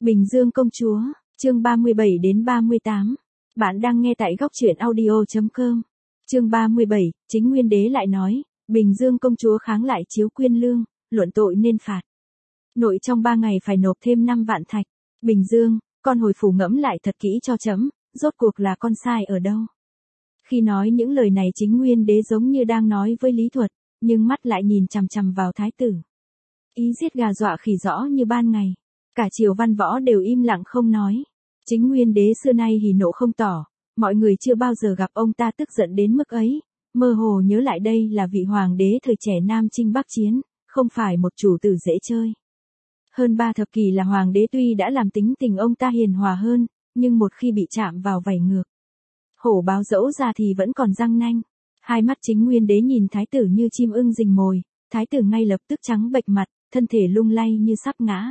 Bình Dương công chúa, chương 37 đến 38. Bạn đang nghe tại góc truyện audio.com. Chương 37, Chính Nguyên Đế lại nói, Bình Dương công chúa kháng lại chiếu Quyên Lương, luận tội nên phạt. Nội trong 3 ngày phải nộp thêm 5 vạn thạch. Bình Dương, con hồi phủ ngẫm lại thật kỹ cho trẫm, rốt cuộc là con sai ở đâu. Khi nói những lời này Chính Nguyên Đế giống như đang nói với Lý Thuật, nhưng mắt lại nhìn chằm chằm vào thái tử. Ý giết gà dọa khỉ rõ như ban ngày. Cả triều văn võ đều im lặng không nói. Chính Nguyên Đế xưa nay hỉ nộ không tỏ, mọi người chưa bao giờ gặp ông ta tức giận đến mức ấy, mơ hồ nhớ lại đây là vị hoàng đế thời trẻ Nam Chinh Bắc Chiến, không phải một chủ tử dễ chơi. Hơn 3 thập kỷ là hoàng đế tuy đã làm tính tình ông ta hiền hòa hơn, nhưng một khi bị chạm vào vảy ngược, hổ báo dẫu ra thì vẫn còn răng nanh. Hai mắt Chính Nguyên Đế nhìn thái tử như chim ưng rình mồi, thái tử ngay lập tức trắng bệch mặt, thân thể lung lay như sắp ngã.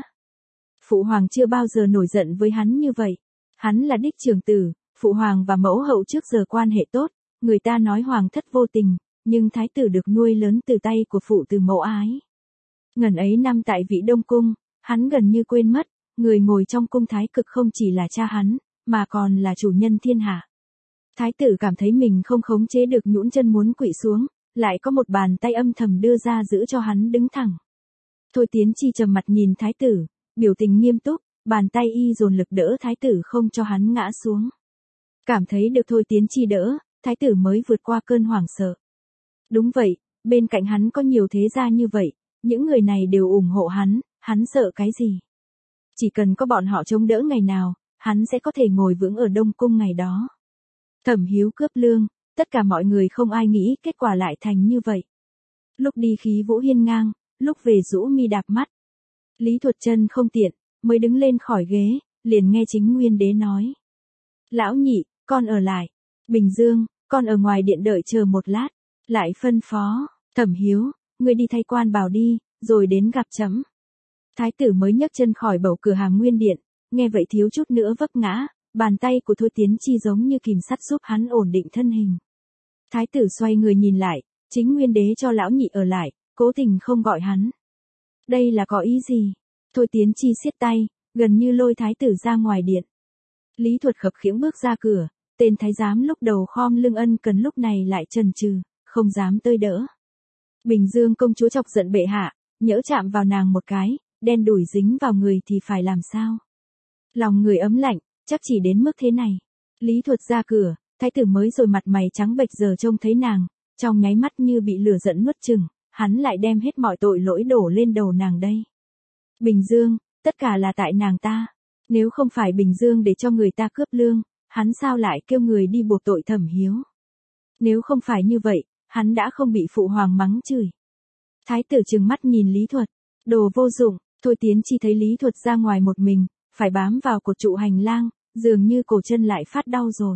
Phụ hoàng chưa bao giờ nổi giận với hắn như vậy. Hắn là đích trưởng tử, phụ hoàng và mẫu hậu trước giờ quan hệ tốt, người ta nói hoàng thất vô tình, nhưng thái tử được nuôi lớn từ tay của phụ từ mẫu ái. Ngần ấy năm tại vị Đông Cung, hắn gần như quên mất, người ngồi trong cung thái cực không chỉ là cha hắn, mà còn là chủ nhân thiên hạ. Thái tử cảm thấy mình không khống chế được nhũn chân muốn quỵ xuống, lại có một bàn tay âm thầm đưa ra giữ cho hắn đứng thẳng. Thôi Tiến Chi trầm mặt nhìn thái tử, biểu tình nghiêm túc, bàn tay y dồn lực đỡ thái tử không cho hắn ngã xuống. Cảm thấy được Thôi Tiến Chi đỡ, thái tử mới vượt qua cơn hoảng sợ. Đúng vậy, bên cạnh hắn có nhiều thế gia như vậy, những người này đều ủng hộ hắn sợ cái gì? Chỉ cần có bọn họ chống đỡ ngày nào, hắn sẽ có thể ngồi vững ở Đông Cung ngày đó. Thẩm Hiếu cướp lương, tất cả mọi người không ai nghĩ kết quả lại thành như vậy. Lúc đi khí vũ hiên ngang, lúc về rũ mi đạp mắt. Lý Thuật chân không tiện, mới đứng lên khỏi ghế, liền nghe Chính Nguyên Đế nói. Lão nhị, con ở lại. Bình Dương, con ở ngoài điện đợi chờ một lát. Lại phân phó, Thẩm Hiếu, ngươi đi thay quan bào đi, rồi đến gặp trẫm. Thái tử mới nhấc chân khỏi bầu cửa hàng Nguyên Điện, nghe vậy thiếu chút nữa vấp ngã, bàn tay của Thôi Tiến Chi giống như kìm sắt giúp hắn ổn định thân hình. Thái tử xoay người nhìn lại, Chính Nguyên Đế cho lão nhị ở lại, cố tình không gọi hắn. Đây là có ý gì? Thôi Tiến Chi siết tay, gần như lôi thái tử ra ngoài điện. Lý Thuật khập khiễng bước ra cửa, tên thái giám lúc đầu khom lưng ân cần lúc này lại chần chừ, không dám tơi đỡ. Bình Dương công chúa chọc giận bệ hạ, nhỡ chạm vào nàng một cái, đen đủi dính vào người thì phải làm sao? Lòng người ấm lạnh, chắc chỉ đến mức thế này. Lý Thuật ra cửa, thái tử mới rồi mặt mày trắng bệch giờ trông thấy nàng, trong nháy mắt như bị lửa giận nuốt chửng, hắn lại đem hết mọi tội lỗi đổ lên đầu nàng đây. Bình Dương, tất cả là tại nàng ta. Nếu không phải Bình Dương để cho người ta cướp lương, hắn sao lại kêu người đi buộc tội Thẩm Hiếu? Nếu không phải như vậy, hắn đã không bị phụ hoàng mắng chửi. Thái tử trừng mắt nhìn Lý Thuật, đồ vô dụng. Thôi Tiến Chi thấy Lý Thuật ra ngoài một mình, phải bám vào cột trụ hành lang, dường như cổ chân lại phát đau rồi.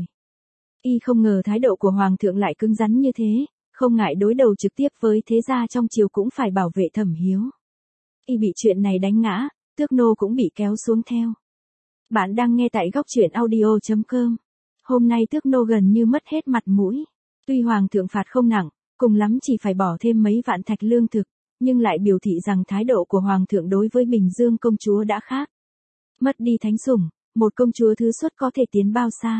Y không ngờ thái độ của hoàng thượng lại cứng rắn như thế, không ngại đối đầu trực tiếp với thế gia trong triều cũng phải bảo vệ Thẩm Hiếu. Y bị chuyện này đánh ngã, Tước Nô cũng bị kéo xuống theo. Bạn đang nghe tại góc truyện audio.com. Hôm nay Tước Nô gần như mất hết mặt mũi. Tuy hoàng thượng phạt không nặng, cùng lắm chỉ phải bỏ thêm mấy vạn thạch lương thực, nhưng lại biểu thị rằng thái độ của hoàng thượng đối với Bình Dương công chúa đã khác. Mất đi thánh sủng, một công chúa thứ xuất có thể tiến bao xa.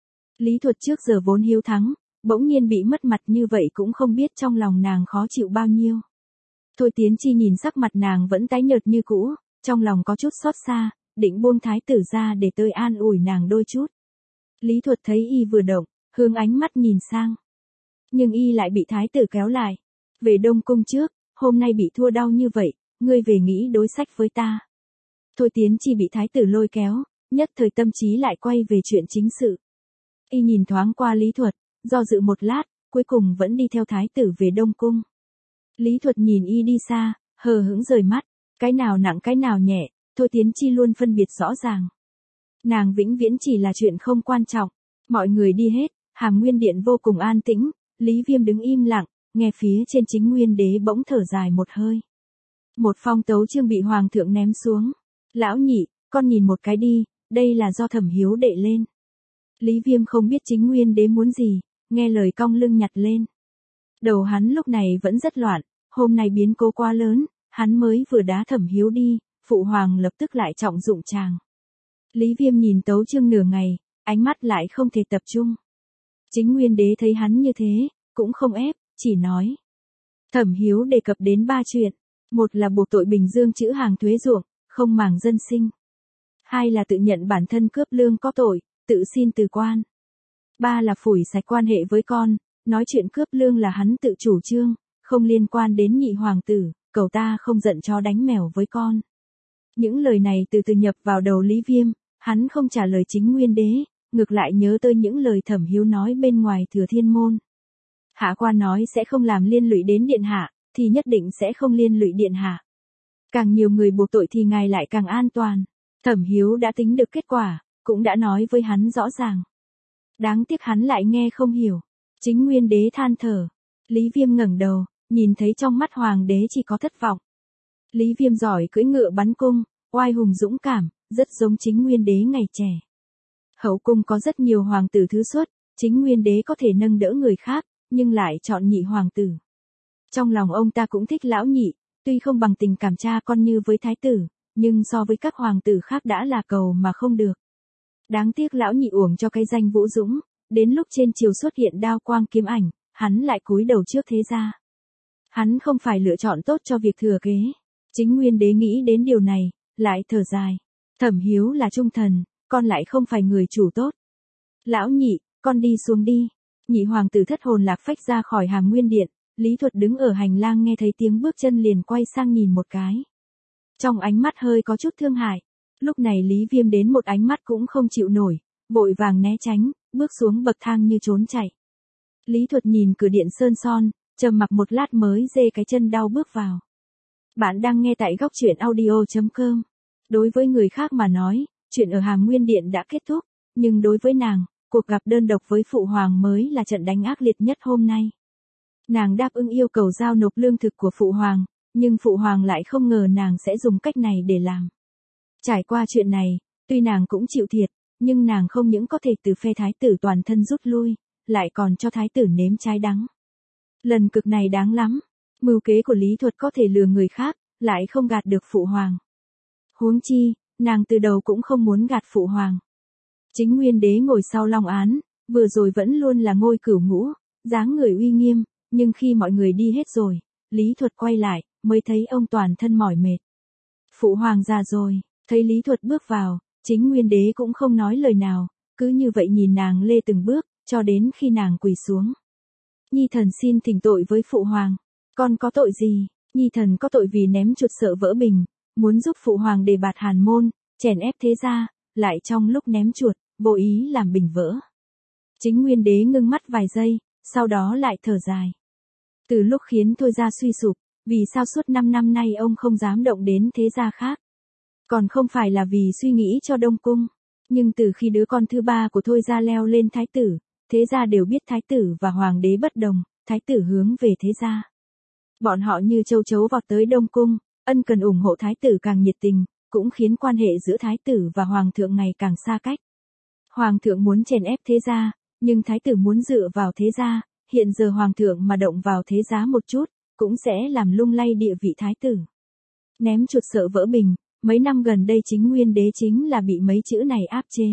Lý Thuật trước giờ vốn hiếu thắng, bỗng nhiên bị mất mặt như vậy cũng không biết trong lòng nàng khó chịu bao nhiêu. Thôi Tiến Chi nhìn sắc mặt nàng vẫn tái nhợt như cũ, trong lòng có chút xót xa, định buông thái tử ra để tôi an ủi nàng đôi chút. Lý Thuật thấy y vừa động, hướng ánh mắt nhìn sang. Nhưng y lại bị thái tử kéo lại. Về Đông Cung trước, hôm nay bị thua đau như vậy, ngươi về nghĩ đối sách với ta. Thôi Tiến Chi bị thái tử lôi kéo, nhất thời tâm trí lại quay về chuyện chính sự. Y nhìn thoáng qua Lý Thuật, do dự một lát, cuối cùng vẫn đi theo thái tử về Đông Cung. Lý Thuật nhìn y đi xa, hờ hững rời mắt, cái nào nặng cái nào nhẹ, Thôi Tiến Chi luôn phân biệt rõ ràng. Nàng vĩnh viễn chỉ là chuyện không quan trọng, mọi người đi hết, hàm Nguyên Điện vô cùng an tĩnh, Lý Viêm đứng im lặng, nghe phía trên Chính Nguyên Đế bỗng thở dài một hơi. Một phong tấu chương bị hoàng thượng ném xuống. Lão nhị, con nhìn một cái đi, đây là do Thẩm Hiếu đệ lên. Lý Viêm không biết Chính Nguyên Đế muốn gì, nghe lời cong lưng nhặt lên. Đầu hắn lúc này vẫn rất loạn, hôm nay biến cố quá lớn, hắn mới vừa đá Thẩm Hiếu đi, phụ hoàng lập tức lại trọng dụng chàng. Lý Viêm nhìn tấu chương nửa ngày, ánh mắt lại không thể tập trung. Chính Nguyên Đế thấy hắn như thế, cũng không ép, chỉ nói. Thẩm Hiếu đề cập đến 3 chuyện. Một là buộc tội Bình Dương trữ hàng thuế ruộng, không màng dân sinh. Hai là tự nhận bản thân cướp lương có tội, tự xin từ quan. Ba là phủi sạch quan hệ với con, nói chuyện cướp lương là hắn tự chủ trương, không liên quan đến nhị hoàng tử, cầu ta không giận chó đánh mèo với con. Những lời này từ từ nhập vào đầu Lý Viêm, hắn không trả lời Chính Nguyên Đế, ngược lại nhớ tới những lời Thẩm Hiếu nói bên ngoài Thừa Thiên môn. Hạ quan nói sẽ không làm liên lụy đến điện hạ, thì nhất định sẽ không liên lụy điện hạ. Càng nhiều người buộc tội thì ngài lại càng an toàn. Thẩm Hiếu đã tính được kết quả, cũng đã nói với hắn rõ ràng. Đáng tiếc hắn lại nghe không hiểu. Chính Nguyên Đế than thở. Lý Viêm ngẩng đầu, nhìn thấy trong mắt hoàng đế chỉ có thất vọng. Lý Viêm giỏi cưỡi ngựa bắn cung, oai hùng dũng cảm, rất giống Chính Nguyên Đế ngày trẻ. Hậu cung có rất nhiều hoàng tử thứ xuất, Chính Nguyên Đế có thể nâng đỡ người khác, nhưng lại chọn nhị hoàng tử. Trong lòng ông ta cũng thích lão nhị, tuy không bằng tình cảm cha con như với thái tử, nhưng so với các hoàng tử khác đã là cầu mà không được. Đáng tiếc lão nhị uổng cho cái danh Vũ Dũng, đến lúc trên triều xuất hiện đao quang kiếm ảnh, hắn lại cúi đầu trước thế gia. Hắn không phải lựa chọn tốt cho việc thừa kế. Chính Nguyên Đế nghĩ đến điều này, lại thở dài. Thẩm Hiếu là trung thần, con lại không phải người chủ tốt. Lão nhị, con đi xuống đi. Nhị hoàng tử thất hồn lạc phách ra khỏi Hàm Nguyên Điện, Lý Thuật đứng ở hành lang nghe thấy tiếng bước chân liền quay sang nhìn một cái. Trong ánh mắt hơi có chút thương hại. Lúc này Lý Viêm đến một ánh mắt cũng không chịu nổi, vội vàng né tránh, bước xuống bậc thang như trốn chạy. Lý Thuật nhìn cửa điện sơn son, trầm mặc một lát mới dê cái chân đau bước vào. Bạn đang nghe tại góc truyện audio.com. Đối với người khác mà nói, chuyện ở Hàm Nguyên Điện đã kết thúc, nhưng đối với nàng, cuộc gặp đơn độc với Phụ Hoàng mới là trận đánh ác liệt nhất hôm nay. Nàng đáp ứng yêu cầu giao nộp lương thực của Phụ Hoàng, nhưng Phụ Hoàng lại không ngờ nàng sẽ dùng cách này để làm. Trải qua chuyện này, tuy nàng cũng chịu thiệt, nhưng nàng không những có thể từ phe thái tử toàn thân rút lui, lại còn cho thái tử nếm trái đắng. Lần cực này đáng lắm, mưu kế của Lý Thuật có thể lừa người khác, lại không gạt được Phụ Hoàng. Huống chi, nàng từ đầu cũng không muốn gạt Phụ Hoàng. Chính Nguyên Đế ngồi sau long án, vừa rồi vẫn luôn là ngôi cửu ngũ, dáng người uy nghiêm, nhưng khi mọi người đi hết rồi, Lý Thuật quay lại, mới thấy ông toàn thân mỏi mệt. Phụ Hoàng già rồi, thấy Lý Thuật bước vào, Chính Nguyên Đế cũng không nói lời nào, cứ như vậy nhìn nàng lê từng bước, cho đến khi nàng quỳ xuống. Nhi thần xin thỉnh tội với Phụ Hoàng. Con có tội gì? Nhi thần có tội vì ném chuột sợ vỡ bình, muốn giúp Phụ Hoàng đề bạt Hàn môn, chèn ép thế gia, lại trong lúc ném chuột, vô ý làm bình vỡ. Chính Nguyên Đế ngưng mắt vài giây, sau đó lại thở dài. Từ lúc khiến Thôi gia suy sụp, vì sao suốt 5 năm nay ông không dám động đến thế gia khác? Còn không phải là vì suy nghĩ cho Đông Cung. Nhưng từ khi đứa con thứ ba của Thôi gia leo lên thái tử, thế gia đều biết thái tử và hoàng đế bất đồng, thái tử hướng về thế gia. Bọn họ như châu chấu vọt tới Đông Cung, ân cần ủng hộ thái tử càng nhiệt tình, cũng khiến quan hệ giữa thái tử và hoàng thượng ngày càng xa cách. Hoàng thượng muốn chèn ép thế gia, nhưng thái tử muốn dựa vào thế gia, hiện giờ hoàng thượng mà động vào thế gia một chút, cũng sẽ làm lung lay địa vị thái tử. Ném chuột sợ vỡ bình, mấy năm gần đây Chính Nguyên Đế chính là bị mấy chữ này áp chế.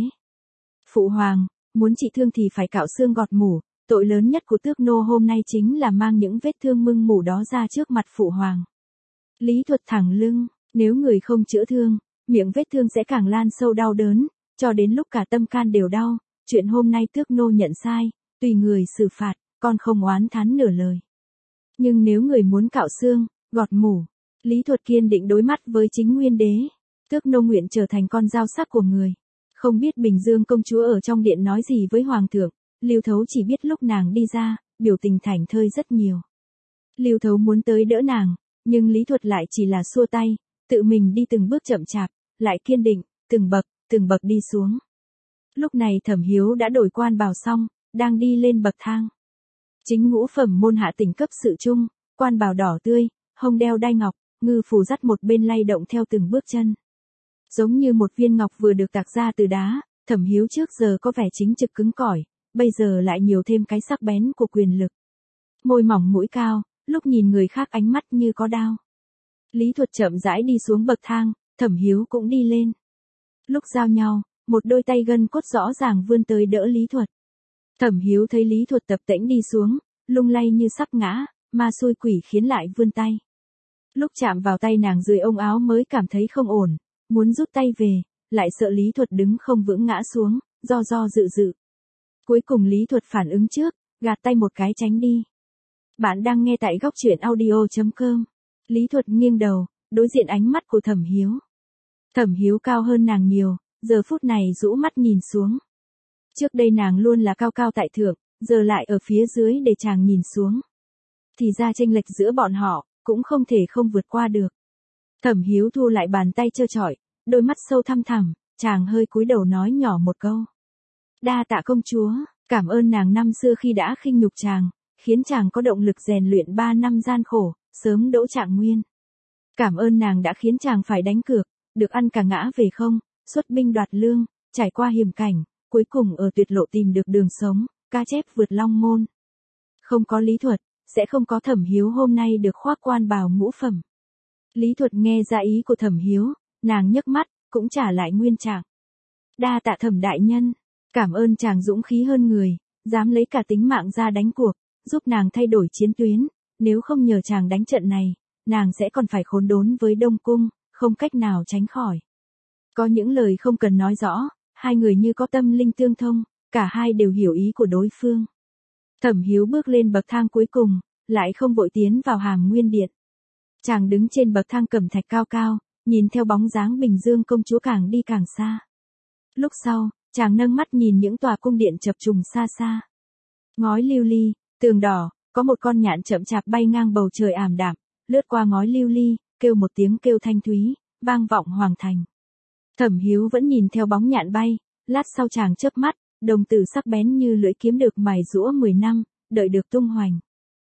Phụ Hoàng, muốn trị thương thì phải cạo xương gọt mủ, tội lớn nhất của tước nô hôm nay chính là mang những vết thương mưng mủ đó ra trước mặt Phụ Hoàng. Lý Thuật thẳng lưng, nếu người không chữa thương, miệng vết thương sẽ càng lan sâu đau đớn, cho đến lúc cả tâm can đều đau, chuyện hôm nay tước nô nhận sai, tùy người xử phạt, con không oán thán nửa lời. Nhưng nếu người muốn cạo xương, gọt mủ, Lý Thuật kiên định đối mắt với Chính Nguyên Đế, tước nô nguyện trở thành con dao sắc của người. Không biết Bình Dương công chúa ở trong điện nói gì với Hoàng thượng, Lưu Thấu chỉ biết lúc nàng đi ra, biểu tình thảnh thơi rất nhiều. Lưu Thấu muốn tới đỡ nàng, nhưng Lý Thuật lại chỉ là xua tay, tự mình đi từng bước chậm chạp, lại kiên định, từng bậc đi xuống. Lúc này Thẩm Hiếu đã đổi quan bào xong, đang đi lên bậc thang. Chính ngũ phẩm môn hạ tỉnh cấp sự trung, quan bào đỏ tươi, hông đeo đai ngọc, ngư phù dắt một bên lay động theo từng bước chân. Giống như một viên ngọc vừa được tạc ra từ đá, Thẩm Hiếu trước giờ có vẻ chính trực cứng cỏi, bây giờ lại nhiều thêm cái sắc bén của quyền lực. Môi mỏng mũi cao, lúc nhìn người khác ánh mắt như có đao. Lý Thuật chậm rãi đi xuống bậc thang, Thẩm Hiếu cũng đi lên. Lúc giao nhau, một đôi tay gân cốt rõ ràng vươn tới đỡ Lý Thuật. Thẩm Hiếu thấy Lý Thuật tập tễnh đi xuống, lung lay như sắp ngã, ma xui quỷ khiến lại vươn tay. Lúc chạm vào tay nàng dưới ống áo mới cảm thấy không ổn, muốn rút tay về, lại sợ Lý Thuật đứng không vững ngã xuống, do dự dự. Cuối cùng Lý Thuật phản ứng trước, gạt tay một cái tránh đi. Bạn đang nghe tại góc truyện audio.com. Lý Thuật nghiêng đầu, đối diện ánh mắt của Thẩm Hiếu. Thẩm Hiếu cao hơn nàng nhiều, giờ phút này rũ mắt nhìn xuống. Trước đây nàng luôn là cao cao tại thượng, giờ lại ở phía dưới để chàng nhìn xuống. Thì ra chênh lệch giữa bọn họ, cũng không thể không vượt qua được. Thẩm Hiếu thu lại bàn tay trơ trọi, đôi mắt sâu thăm thẳm, chàng hơi cúi đầu nói nhỏ một câu. Đa tạ công chúa, cảm ơn nàng năm xưa khi đã khinh nhục chàng, khiến chàng có động lực rèn luyện 3 năm gian khổ, sớm đỗ trạng nguyên. Cảm ơn nàng đã khiến chàng phải đánh cược, được ăn cả ngã về không, xuất binh đoạt lương, trải qua hiểm cảnh, cuối cùng ở tuyệt lộ tìm được đường sống, ca chép vượt long môn. Không có Lý Thuật, sẽ không có Thẩm Hiếu hôm nay được khoác quan bào ngũ phẩm. Lý Thuật nghe ra ý của Thẩm Hiếu, nàng nhấc mắt, cũng trả lại nguyên trạng. Đa tạ Thẩm đại nhân, cảm ơn chàng dũng khí hơn người, dám lấy cả tính mạng ra đánh cuộc, giúp nàng thay đổi chiến tuyến, nếu không nhờ chàng đánh trận này, nàng sẽ còn phải khốn đốn với Đông Cung, không cách nào tránh khỏi. Có những lời không cần nói rõ, hai người như có tâm linh tương thông, cả hai đều hiểu ý của đối phương. Thẩm Hiếu bước lên bậc thang cuối cùng, lại không vội tiến vào Hàm Nguyên Điện. Chàng đứng trên bậc thang cẩm thạch cao cao, nhìn theo bóng dáng Bình Dương công chúa càng đi càng xa. Lúc sau, chàng nâng mắt nhìn những tòa cung điện chập trùng xa xa. Ngói lưu ly, tường đỏ, có một con nhạn chậm chạp bay ngang bầu trời ảm đạm, lướt qua ngói lưu ly, kêu một tiếng kêu thanh thúy, vang vọng hoàng thành. Thẩm Hiếu vẫn nhìn theo bóng nhạn bay, lát sau chàng chớp mắt, đồng tử sắc bén như lưỡi kiếm được mài giũa 10 năm, đợi được tung hoành.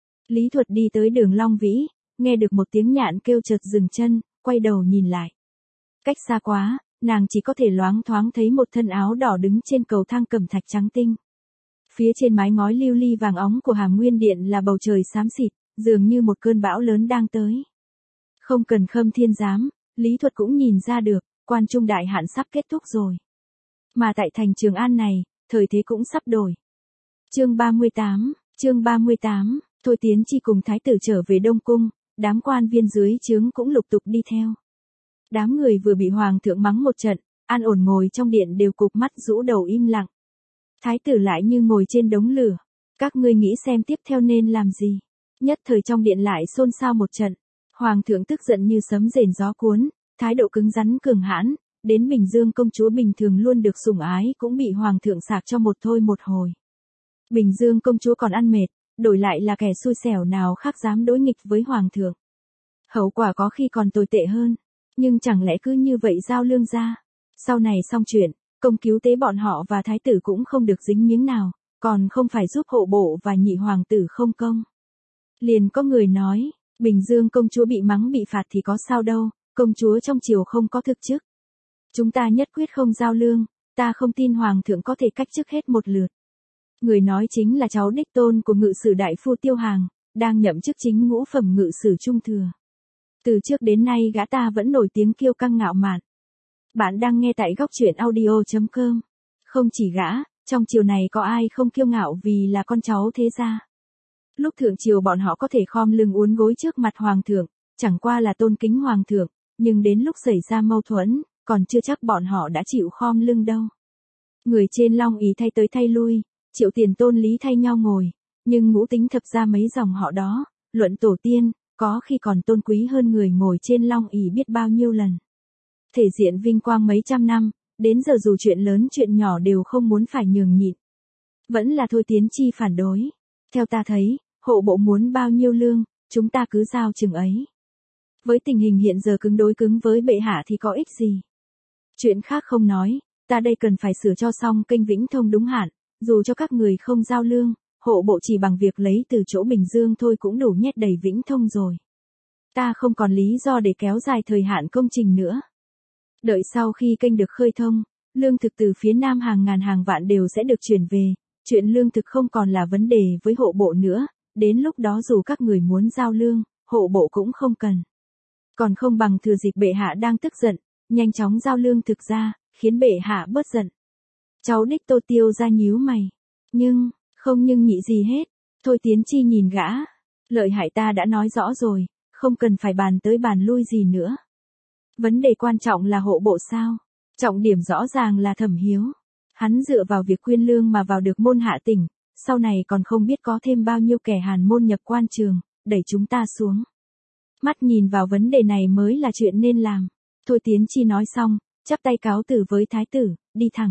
Lý Thuật đi tới đường Long Vĩ, nghe được một tiếng nhạn kêu chợt dừng chân, quay đầu nhìn lại. Cách xa quá, nàng chỉ có thể loáng thoáng thấy một thân áo đỏ đứng trên cầu thang cẩm thạch trắng tinh. Phía trên mái ngói lưu ly vàng óng của Hàm Nguyên Điện là bầu trời xám xịt, dường như một cơn bão lớn đang tới. Không cần Khâm Thiên giám, Lý Thuật cũng nhìn ra được, quan trung đại hạn sắp kết thúc rồi. Mà tại thành Trường An này, thời thế cũng sắp đổi. Chương 38, Thôi Tiến Chi cùng thái tử trở về Đông Cung, đám quan viên dưới trướng cũng lục tục đi theo. Đám người vừa bị hoàng thượng mắng một trận, an ổn ngồi trong điện đều cụp mắt rũ đầu im lặng. Thái tử lại như ngồi trên đống lửa, các ngươi nghĩ xem tiếp theo nên làm gì? Nhất thời trong điện lại xôn xao một trận. Hoàng thượng tức giận như sấm rền gió cuốn, thái độ cứng rắn cường hãn, đến Bình Dương công chúa bình thường luôn được sủng ái cũng bị hoàng thượng sạc cho một thôi một hồi. Bình Dương công chúa còn ăn mệt, đổi lại là kẻ xui xẻo nào khác dám đối nghịch với hoàng thượng. Hậu quả có khi còn tồi tệ hơn, nhưng chẳng lẽ cứ như vậy giao lương ra? Sau này xong chuyện, công cứu tế bọn họ và thái tử cũng không được dính miếng nào, còn không phải giúp hộ bộ và nhị hoàng tử không công. Liền có người nói, Bình Dương công chúa bị mắng bị phạt thì có sao đâu, công chúa trong triều không có thực chức. Chúng ta nhất quyết không giao lương, ta không tin hoàng thượng có thể cách chức hết một lượt. Người nói chính là cháu đích tôn của ngự sử đại phu Tiêu Hàng, đang nhậm chức chính ngũ phẩm ngự sử trung thừa. Từ trước đến nay gã ta vẫn nổi tiếng kiêu căng ngạo mạn. Bạn đang nghe tại góc truyện audio.com. Không chỉ gã, trong triều này có ai không kiêu ngạo vì là con cháu thế gia. Lúc thượng triều bọn họ có thể khom lưng uốn gối trước mặt hoàng thượng, chẳng qua là tôn kính hoàng thượng, nhưng đến lúc xảy ra mâu thuẫn, còn chưa chắc bọn họ đã chịu khom lưng đâu. Người trên long ỷ thay tới thay lui, Triệu Tiền Tôn Lý thay nhau ngồi, nhưng ngũ tính thập ra mấy dòng họ đó, luận tổ tiên, có khi còn tôn quý hơn người ngồi trên long ỷ biết bao nhiêu lần. Thể diện vinh quang mấy trăm năm, đến giờ dù chuyện lớn chuyện nhỏ đều không muốn phải nhường nhịn. Vẫn là Thôi Tiến Chi phản đối. Theo ta thấy, hộ bộ muốn bao nhiêu lương, chúng ta cứ giao chừng ấy. Với tình hình hiện giờ cứng đối cứng với bệ hạ thì có ích gì? Chuyện khác không nói, ta đây cần phải sửa cho xong kênh Vĩnh Thông đúng hạn, dù cho các người không giao lương, hộ bộ chỉ bằng việc lấy từ chỗ Bình Dương thôi cũng đủ nhét đầy Vĩnh Thông rồi. Ta không còn lý do để kéo dài thời hạn công trình nữa. Đợi sau khi kênh được khơi thông, lương thực từ phía Nam hàng ngàn hàng vạn đều sẽ được chuyển về, chuyện lương thực không còn là vấn đề với hộ bộ nữa, đến lúc đó dù các người muốn giao lương, hộ bộ cũng không cần. Còn không bằng thừa dịp bệ hạ đang tức giận, nhanh chóng giao lương thực ra, khiến bệ hạ bớt giận. Cháu đích Tô Tiêu ra nhíu mày. Không nhưng nhị gì hết. Thôi Tiến Chi nhìn gã. Lợi hại ta đã nói rõ rồi, không cần phải bàn tới bàn lui gì nữa. Vấn đề quan trọng là hộ bộ sao? Trọng điểm rõ ràng là Thẩm Hiếu. Hắn dựa vào việc quyên lương mà vào được môn hạ tỉnh, sau này còn không biết có thêm bao nhiêu kẻ hàn môn nhập quan trường, đẩy chúng ta xuống. Mắt nhìn vào vấn đề này mới là chuyện nên làm. Thôi Tiến Chi nói xong, chắp tay cáo từ với thái tử, đi thẳng.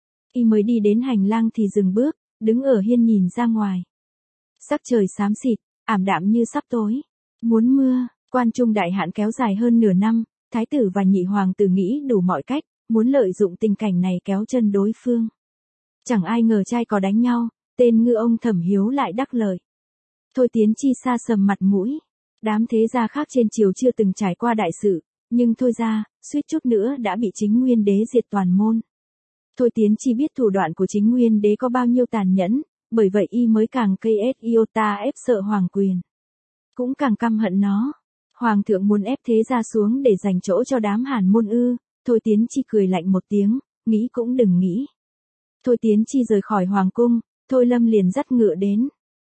Y mới đi đến hành lang thì dừng bước, đứng ở hiên nhìn ra ngoài. Sắc trời xám xịt, ảm đạm như sắp tối. Muốn mưa, quan trung đại hạn kéo dài hơn nửa năm, thái tử và nhị hoàng tử nghĩ đủ mọi cách, muốn lợi dụng tình cảnh này kéo chân đối phương. Chẳng ai ngờ trai có đánh nhau, tên ngư ông Thẩm Hiếu lại đắc lợi. Thôi Tiến Chi sa sầm mặt mũi. Đám thế gia khác trên triều chưa từng trải qua đại sự, nhưng thôi ra, suýt chút nữa đã bị Chính Nguyên Đế diệt toàn môn. Thôi Tiến Chi biết thủ đoạn của Chính Nguyên Đế có bao nhiêu tàn nhẫn, bởi vậy y mới càng cây iota ép sợ hoàng quyền. Cũng càng căm hận nó. Hoàng thượng muốn ép thế gia xuống để dành chỗ cho đám hàn môn ư. Thôi Tiến Chi cười lạnh một tiếng, nghĩ cũng đừng nghĩ. Thôi Tiến Chi rời khỏi hoàng cung, Thôi Lâm liền dắt ngựa đến.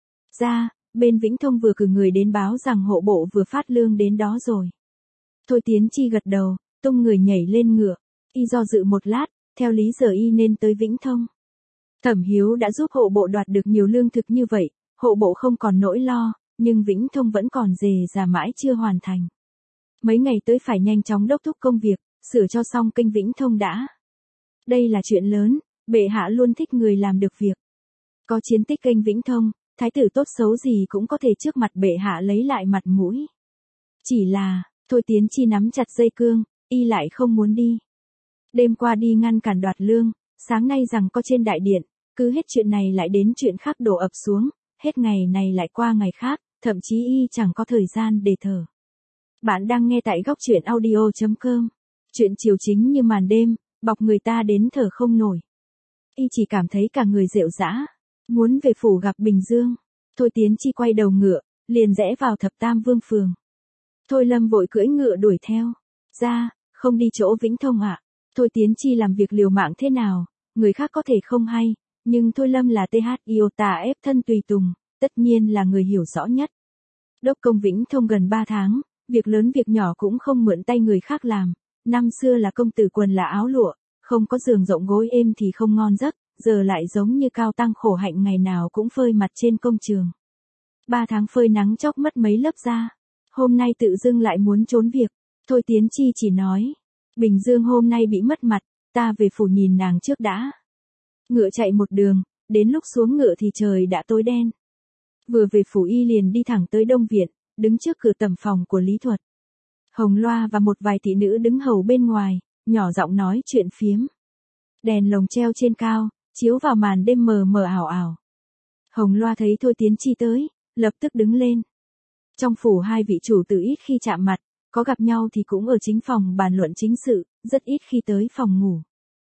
Ra, bên Vĩnh Thông vừa cử người đến báo rằng hộ bộ vừa phát lương đến đó rồi. Thôi Tiến Chi gật đầu, tung người nhảy lên ngựa. Y do dự một lát, theo lý giờ y nên tới Vĩnh Thông. Thẩm Hiếu đã giúp hộ bộ đoạt được nhiều lương thực như vậy, hộ bộ không còn nỗi lo, nhưng Vĩnh Thông vẫn còn dề già mãi chưa hoàn thành. Mấy ngày tới phải nhanh chóng đốc thúc công việc, sửa cho xong kênh Vĩnh Thông đã. Đây là chuyện lớn, bệ hạ luôn thích người làm được việc. Có chiến tích kênh Vĩnh Thông, thái tử tốt xấu gì cũng có thể trước mặt bệ hạ lấy lại mặt mũi. Chỉ là, Thôi Tiến Chi nắm chặt dây cương, y lại không muốn đi. Đêm qua đi ngăn cản đoạt lương, sáng nay rằng có trên đại điện, cứ hết chuyện này lại đến chuyện khác đổ ập xuống, hết ngày này lại qua ngày khác, thậm chí y chẳng có thời gian để thở. Bạn đang nghe tại góc truyện audio.com. Chuyện chiều chính như màn đêm, bọc người ta đến thở không nổi. Y chỉ cảm thấy cả người rệu rã, muốn về phủ gặp Bình Dương. Thôi Tiến Chi quay đầu ngựa, liền rẽ vào Thập Tam Vương phường. Thôi Lâm vội cưỡi ngựa đuổi theo. Ra, không đi chỗ Vĩnh Thông ạ. Thôi Tiến Chi làm việc liều mạng thế nào, người khác có thể không hay, nhưng Thôi Lâm là THIOTA ép thân tùy tùng, tất nhiên là người hiểu rõ nhất. Đốc công Vĩnh Thông gần 3 tháng, việc lớn việc nhỏ cũng không mượn tay người khác làm. Năm xưa là công tử quần là áo lụa, không có giường rộng gối êm thì không ngon giấc, giờ lại giống như cao tăng khổ hạnh ngày nào cũng phơi mặt trên công trường. 3 tháng phơi nắng chóc mất mấy lớp da. Hôm nay tự dưng lại muốn trốn việc. Thôi Tiến Chi chỉ nói, Bình Dương hôm nay bị mất mặt, ta về phủ nhìn nàng trước đã. Ngựa chạy một đường, đến lúc xuống ngựa thì trời đã tối đen. Vừa về phủ y liền đi thẳng tới Đông Viện, đứng trước cửa tẩm phòng của Lý Thuật. Hồng Loa và một vài thị nữ đứng hầu bên ngoài, nhỏ giọng nói chuyện phiếm. Đèn lồng treo trên cao, chiếu vào màn đêm mờ mờ ảo ảo. Hồng Loa thấy Thôi Tiến Chi tới, lập tức đứng lên. Trong phủ hai vị chủ tử ít khi chạm mặt, có gặp nhau thì cũng ở chính phòng bàn luận chính sự, rất ít khi tới phòng ngủ.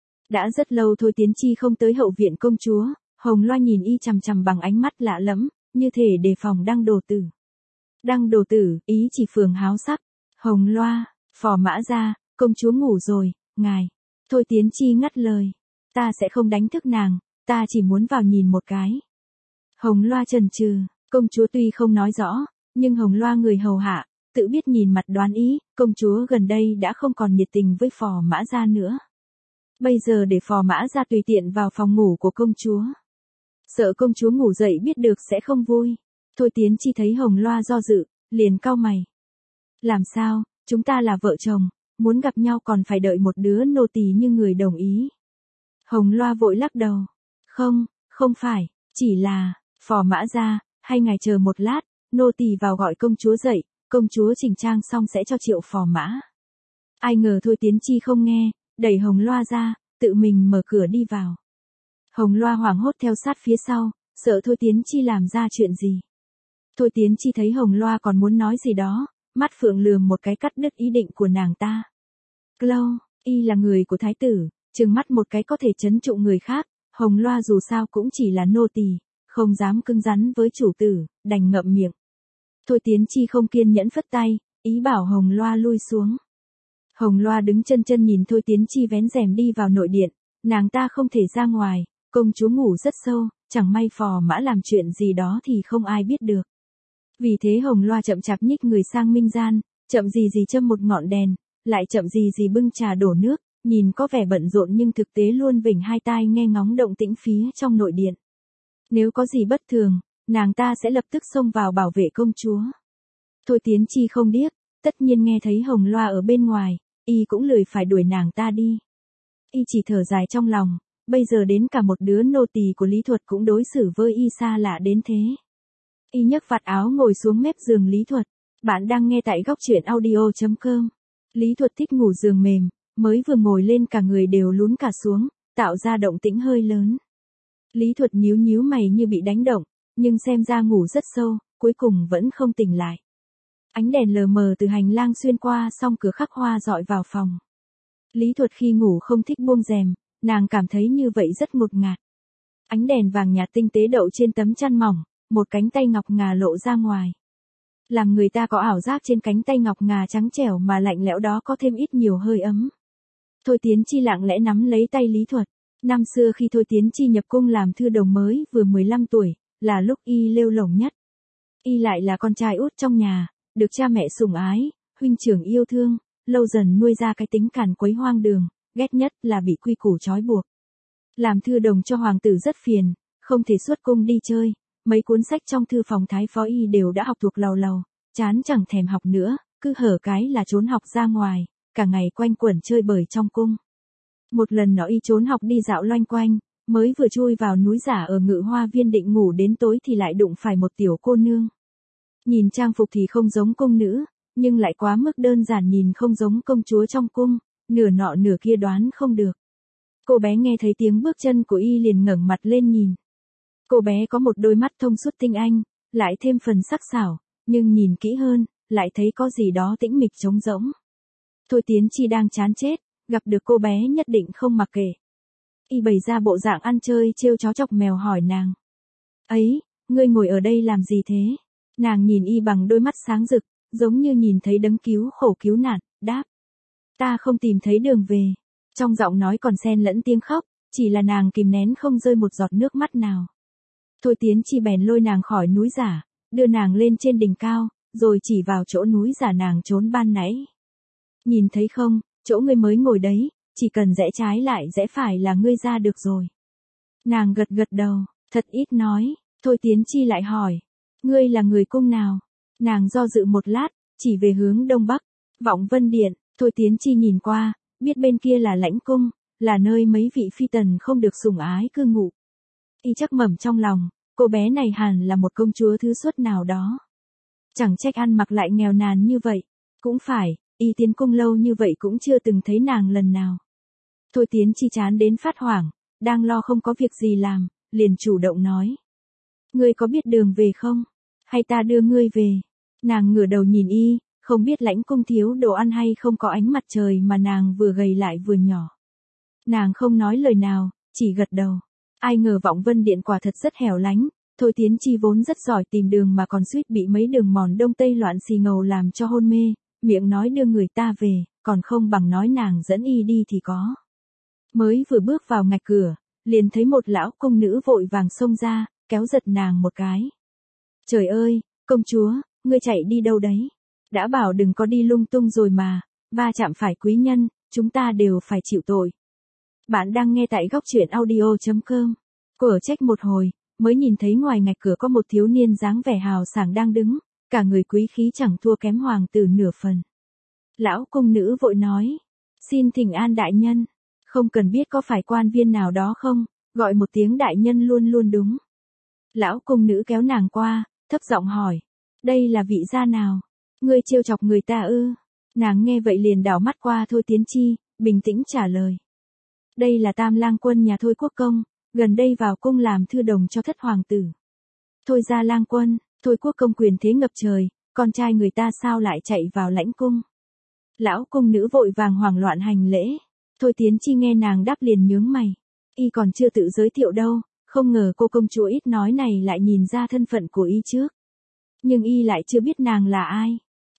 Đã rất lâu Thôi Tiến Chi không tới hậu viện công chúa, Hồng Loa nhìn y chằm chằm bằng ánh mắt lạ lẫm, như thể đề phòng Đăng Đồ Tử. Đăng Đồ Tử, ý chỉ phường háo sắc. Hồng Loa, phò mã ra, công chúa ngủ rồi, ngài. Thôi Tiến Chi ngắt lời. Ta sẽ không đánh thức nàng, ta chỉ muốn vào nhìn một cái. Hồng Loa chần chừ, công chúa tuy không nói rõ, nhưng Hồng Loa người hầu hạ, tự biết nhìn mặt đoán ý, công chúa gần đây đã không còn nhiệt tình với phò mã ra nữa. Bây giờ để phò mã ra tùy tiện vào phòng ngủ của công chúa. Sợ công chúa ngủ dậy biết được sẽ không vui. Thôi Tiến Chi thấy Hồng Loa do dự, liền cau mày. Làm sao, chúng ta là vợ chồng, muốn gặp nhau còn phải đợi một đứa nô tỳ như người đồng ý. Hồng Loa vội lắc đầu. Không phải, chỉ là, phò mã ra, hay ngài chờ một lát, nô tỳ vào gọi công chúa dậy, công chúa chỉnh trang xong sẽ cho triệu phò mã. Ai ngờ Thôi Tiến Chi không nghe, đẩy Hồng Loa ra, tự mình mở cửa đi vào. Hồng Loa hoảng hốt theo sát phía sau, sợ Thôi Tiến Chi làm ra chuyện gì. Thôi Tiến Chi thấy Hồng Loa còn muốn nói gì đó, mắt phượng lườm một cái cắt đứt ý định của nàng ta. Lâu, y là người của thái tử, trừng mắt một cái có thể trấn trụ người khác, Hồng Loa dù sao cũng chỉ là nô tỳ, không dám cứng rắn với chủ tử, đành ngậm miệng. Thôi Tiến Chi không kiên nhẫn phất tay, ý bảo Hồng Loa lui xuống. Hồng Loa đứng chân chân nhìn Thôi Tiến Chi vén rèm đi vào nội điện, nàng ta không thể ra ngoài, công chúa ngủ rất sâu, chẳng may phò mã làm chuyện gì đó thì không ai biết được. Vì thế Hồng Loa chậm chạp nhích người sang minh gian, chậm gì gì châm một ngọn đèn, lại chậm gì gì bưng trà đổ nước, nhìn có vẻ bận rộn nhưng thực tế luôn vểnh hai tai nghe ngóng động tĩnh phía trong nội điện. Nếu có gì bất thường, nàng ta sẽ lập tức xông vào bảo vệ công chúa. Thôi Tiến Chi không điếc, tất nhiên nghe thấy Hồng Loa ở bên ngoài, y cũng lười phải đuổi nàng ta đi. Y chỉ thở dài trong lòng, bây giờ đến cả một đứa nô tỳ của Lý Thuật cũng đối xử với y xa lạ đến thế. Y nhấc vạt áo ngồi xuống mép giường Lý Thuật. Bạn đang nghe tại góc truyện audio.com. Lý Thuật thích ngủ giường mềm, mới vừa ngồi lên cả người đều lún cả xuống, tạo ra động tĩnh hơi lớn. Lý Thuật nhíu nhíu mày như bị đánh động, nhưng xem ra ngủ rất sâu, cuối cùng vẫn không tỉnh lại. Ánh đèn lờ mờ từ hành lang xuyên qua song cửa khắc hoa dọi vào phòng. Lý Thuật khi ngủ không thích buông rèm, nàng cảm thấy như vậy rất ngột ngạt. Ánh đèn vàng nhạt tinh tế đậu trên tấm chăn mỏng, một cánh tay ngọc ngà lộ ra ngoài. Làm người ta có ảo giác trên cánh tay ngọc ngà trắng trẻo mà lạnh lẽo đó có thêm ít nhiều hơi ấm. Thôi Tiến Chi lặng lẽ nắm lấy tay Lý Thuật. Năm xưa khi Thôi Tiến Chi nhập cung làm thư đồng mới vừa 15 tuổi, là lúc y lêu lổng nhất. Y lại là con trai út trong nhà, được cha mẹ sủng ái, huynh trưởng yêu thương, lâu dần nuôi ra cái tính càn quấy hoang đường, ghét nhất là bị quy củ trói buộc. Làm thư đồng cho hoàng tử rất phiền, không thể xuất cung đi chơi, mấy cuốn sách trong thư phòng thái phó y đều đã học thuộc lầu lầu, chán chẳng thèm học nữa, cứ hở cái là trốn học ra ngoài, cả ngày quanh quẩn chơi bời trong cung. Một lần nọ y trốn học đi dạo loanh quanh, mới vừa chui vào núi giả ở Ngự Hoa Viên định ngủ đến tối thì lại đụng phải một tiểu cô nương. Nhìn trang phục thì không giống cung nữ, nhưng lại quá mức đơn giản, nhìn không giống công chúa trong cung, nửa nọ nửa kia đoán không được. Cô bé nghe thấy tiếng bước chân của y liền ngẩng mặt lên nhìn. Cô bé có một đôi mắt thông suốt tinh anh, lại thêm phần sắc sảo, nhưng nhìn kỹ hơn, lại thấy có gì đó tĩnh mịch trống rỗng. Thôi Tiến Chi đang chán chết, gặp được cô bé nhất định không mặc kệ. Y bày ra bộ dạng ăn chơi trêu chó chọc mèo hỏi nàng. Ấy, ngươi ngồi ở đây làm gì thế? Nàng nhìn y bằng đôi mắt sáng rực, giống như nhìn thấy đấng cứu khổ cứu nạn, đáp. Ta không tìm thấy đường về. Trong giọng nói còn xen lẫn tiếng khóc, chỉ là nàng kìm nén không rơi một giọt nước mắt nào. Thôi Tiến Chi bèn lôi nàng khỏi núi giả, đưa nàng lên trên đỉnh cao, rồi chỉ vào chỗ núi giả nàng trốn ban nãy. Nhìn thấy không, chỗ ngươi mới ngồi đấy, chỉ cần rẽ trái lại rẽ phải là ngươi ra được rồi. Nàng gật gật đầu, thật ít nói. Thôi Tiến Chi lại hỏi, ngươi là người cung nào? Nàng do dự một lát, chỉ về hướng đông bắc, Vọng Vân Điện. Thôi Tiến Chi nhìn qua, biết bên kia là lãnh cung, là nơi mấy vị phi tần không được sủng ái cư ngụ. Y chắc mẩm trong lòng, cô bé này hẳn là một công chúa thứ xuất nào đó. Chẳng trách ăn mặc lại nghèo nàn như vậy. Cũng phải, y tiến cung lâu như vậy cũng chưa từng thấy nàng lần nào. Thôi Tiến Chi chán đến phát hoảng, đang lo không có việc gì làm, liền chủ động nói. Ngươi có biết đường về không? Hay ta đưa ngươi về? Nàng ngửa đầu nhìn y, không biết lãnh cung thiếu đồ ăn hay không có ánh mặt trời mà nàng vừa gầy lại vừa nhỏ. Nàng không nói lời nào, chỉ gật đầu. Ai ngờ Vọng Vân Điện quả thật rất hẻo lánh, Thôi Tiến Chi vốn rất giỏi tìm đường mà còn suýt bị mấy đường mòn đông tây loạn xì ngầu làm cho hôn mê, miệng nói đưa người ta về, còn không bằng nói nàng dẫn y đi thì có. Mới vừa bước vào ngạch cửa, liền thấy một lão cung nữ vội vàng xông ra, kéo giật nàng một cái. Trời ơi, công chúa, ngươi chạy đi đâu đấy? Đã bảo đừng có đi lung tung rồi mà, va chạm phải quý nhân, chúng ta đều phải chịu tội. Bạn đang nghe tại góc truyện audio.com. Cô ở trách một hồi, mới nhìn thấy ngoài ngạch cửa có một thiếu niên dáng vẻ hào sảng đang đứng, cả người quý khí chẳng thua kém hoàng tử nửa phần. Lão cung nữ vội nói, xin thỉnh an đại nhân, không cần biết có phải quan viên nào đó không, gọi một tiếng đại nhân luôn luôn đúng. Lão cung nữ kéo nàng qua, thấp giọng hỏi, đây là vị gia nào? Ngươi trêu chọc người ta ư? Nàng nghe vậy liền đảo mắt qua Thôi Tiến Chi, bình tĩnh trả lời. Đây là Tam Lang Quân nhà Thôi Quốc Công, gần đây vào cung làm thư đồng cho thất hoàng tử. Thôi ra Lang Quân, Thôi Quốc Công quyền thế ngập trời, con trai người ta sao lại chạy vào lãnh cung? Lão cung nữ vội vàng hoảng loạn hành lễ. Thôi Tiến Chi nghe nàng đáp liền nhướng mày. Y còn chưa tự giới thiệu đâu, không ngờ cô công chúa ít nói này lại nhìn ra thân phận của y trước. Nhưng y lại chưa biết nàng là ai.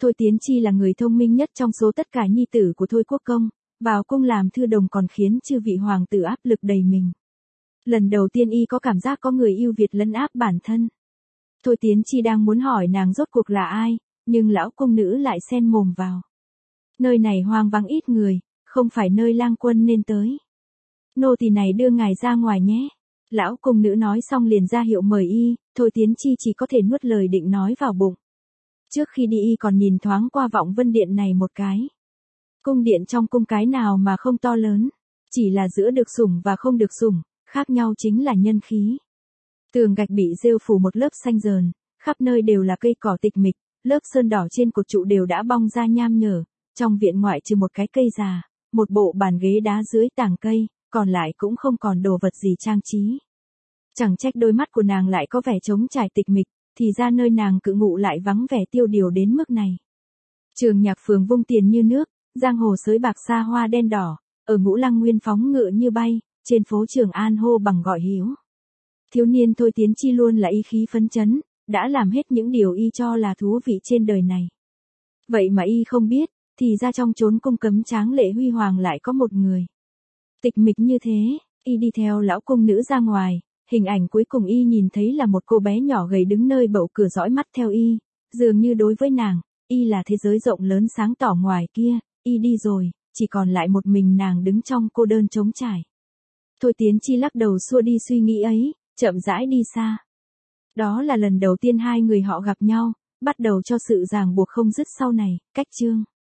Thôi Tiến Chi là người thông minh nhất trong số tất cả nhi tử của Thôi Quốc Công, vào cung làm thư đồng còn khiến chư vị hoàng tử áp lực đầy mình. Lần đầu tiên y có cảm giác có người ưu việt lấn áp bản thân. Thôi Tiến Chi đang muốn hỏi nàng rốt cuộc là ai, nhưng lão cung nữ lại xen mồm vào. Nơi này hoang vắng ít người, không phải nơi lang quân nên tới. Nô tỳ này đưa ngài ra ngoài nhé. Lão cung nữ nói xong liền ra hiệu mời y, Thôi Tiến Chi chỉ có thể nuốt lời định nói vào bụng. Trước khi đi y còn nhìn thoáng qua Vọng Vân Điện này một cái. Cung điện trong cung cái nào mà không to lớn, chỉ là giữa được sủng và không được sủng, khác nhau chính là nhân khí. Tường gạch bị rêu phủ một lớp xanh dờn, khắp nơi đều là cây cỏ tịch mịch, lớp sơn đỏ trên cột trụ đều đã bong ra nham nhở, trong viện ngoại trừ một cái cây già, một bộ bàn ghế đá dưới tảng cây, còn lại cũng không còn đồ vật gì trang trí. Chẳng trách đôi mắt của nàng lại có vẻ trống trải tịch mịch, thì ra nơi nàng cự ngụ lại vắng vẻ tiêu điều đến mức này. Trường Nhạc Phường vung tiền như nước, giang hồ sới bạc xa hoa đen đỏ, ở Ngũ Lăng Nguyên phóng ngựa như bay, trên phố Trường An hô bằng gọi hiếu. Thiếu niên Thôi Tiến Chi luôn là y khí phấn chấn, đã làm hết những điều y cho là thú vị trên đời này. Vậy mà y không biết, thì ra trong chốn cung cấm tráng lệ huy hoàng lại có một người. Tịch mịch như thế, y đi theo lão cung nữ ra ngoài, hình ảnh cuối cùng y nhìn thấy là một cô bé nhỏ gầy đứng nơi bậu cửa dõi mắt theo y, dường như đối với nàng, y là thế giới rộng lớn sáng tỏ ngoài kia, y đi rồi, chỉ còn lại một mình nàng đứng trong cô đơn trống trải. Thôi Tiến Chi lắc đầu xua đi suy nghĩ ấy, chậm rãi đi xa. Đó là lần đầu tiên hai người họ gặp nhau, bắt đầu cho sự ràng buộc không dứt sau này, cách chương.